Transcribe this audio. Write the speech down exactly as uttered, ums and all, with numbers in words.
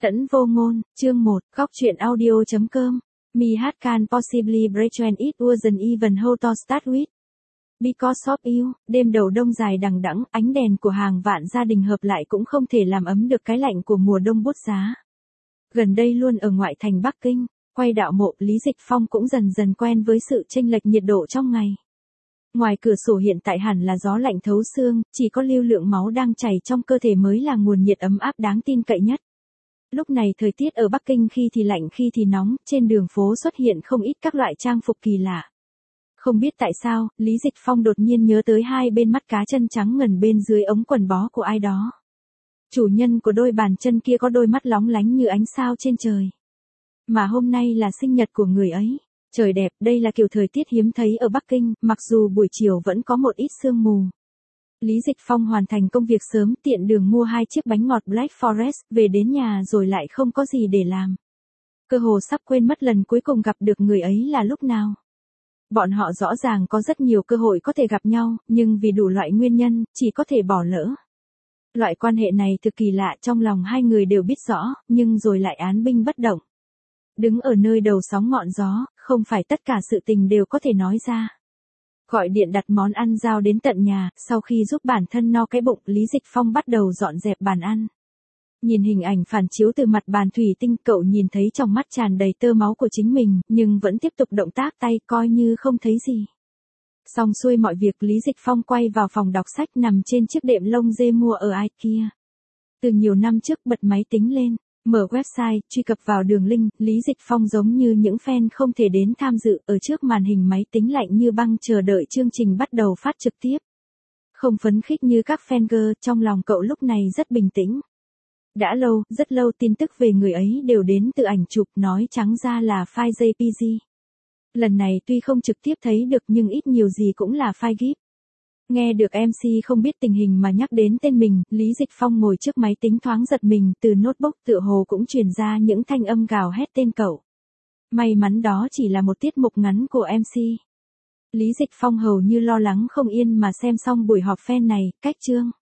Tẫn vô ngôn, chương một, góc truyện audio chấm com. Me had can possibly break when it wasn't even how to start with. Because of you, đêm đầu đông dài đằng đẵng, ánh đèn của hàng vạn gia đình hợp lại cũng không thể làm ấm được cái lạnh của mùa đông buốt giá. Gần đây luôn ở ngoại thành Bắc Kinh, quay đạo mộ, Lý Dịch Phong cũng dần dần quen với sự chênh lệch nhiệt độ trong ngày. Ngoài cửa sổ hiện tại hẳn là gió lạnh thấu xương, chỉ có lưu lượng máu đang chảy trong cơ thể mới là nguồn nhiệt ấm áp đáng tin cậy nhất. Lúc này thời tiết ở Bắc Kinh khi thì lạnh khi thì nóng, trên đường phố xuất hiện không ít các loại trang phục kỳ lạ. Không biết tại sao, Lý Dịch Phong đột nhiên nhớ tới hai bên mắt cá chân trắng ngần bên dưới ống quần bó của ai đó. Chủ nhân của đôi bàn chân kia có đôi mắt lóng lánh như ánh sao trên trời. Mà hôm nay là sinh nhật của người ấy. Trời đẹp, đây là kiểu thời tiết hiếm thấy ở Bắc Kinh, mặc dù buổi chiều vẫn có một ít sương mù. Lý Dịch Phong hoàn thành công việc sớm, tiện đường mua hai chiếc bánh ngọt Black Forest, về đến nhà rồi lại không có gì để làm. Cơ hồ sắp quên mất lần cuối cùng gặp được người ấy là lúc nào. Bọn họ rõ ràng có rất nhiều cơ hội có thể gặp nhau, nhưng vì đủ loại nguyên nhân, chỉ có thể bỏ lỡ. Loại quan hệ này thực kỳ lạ, trong lòng hai người đều biết rõ, nhưng rồi lại án binh bất động. Đứng ở nơi đầu sóng ngọn gió, không phải tất cả sự tình đều có thể nói ra. Gọi điện đặt món ăn giao đến tận nhà, sau khi giúp bản thân no cái bụng, Lý Dịch Phong bắt đầu dọn dẹp bàn ăn. Nhìn hình ảnh phản chiếu từ mặt bàn thủy tinh, cậu nhìn thấy trong mắt tràn đầy tơ máu của chính mình, nhưng vẫn tiếp tục động tác tay coi như không thấy gì. Xong xuôi mọi việc, Lý Dịch Phong quay vào phòng đọc sách nằm trên chiếc đệm lông dê mua ở IKEA. Từ nhiều năm trước bật máy tính lên, mở website, truy cập vào đường link, Lý Dịch Phong giống như những fan không thể đến tham dự, ở trước màn hình máy tính lạnh như băng chờ đợi chương trình bắt đầu phát trực tiếp. Không phấn khích như các fan girl, trong lòng cậu lúc này rất bình tĩnh. Đã lâu, rất lâu tin tức về người ấy đều đến từ ảnh chụp, nói trắng ra là file giê pê giê. Lần này tuy không trực tiếp thấy được nhưng ít nhiều gì cũng là file gif. Nghe được em xê không biết tình hình mà nhắc đến tên mình, Lý Dịch Phong ngồi trước máy tính thoáng giật mình, từ notebook tựa hồ cũng truyền ra những thanh âm gào hét tên cậu. May mắn đó chỉ là một tiết mục ngắn của em xê. Lý Dịch Phong hầu như lo lắng không yên mà xem xong buổi họp fan này, cách chương.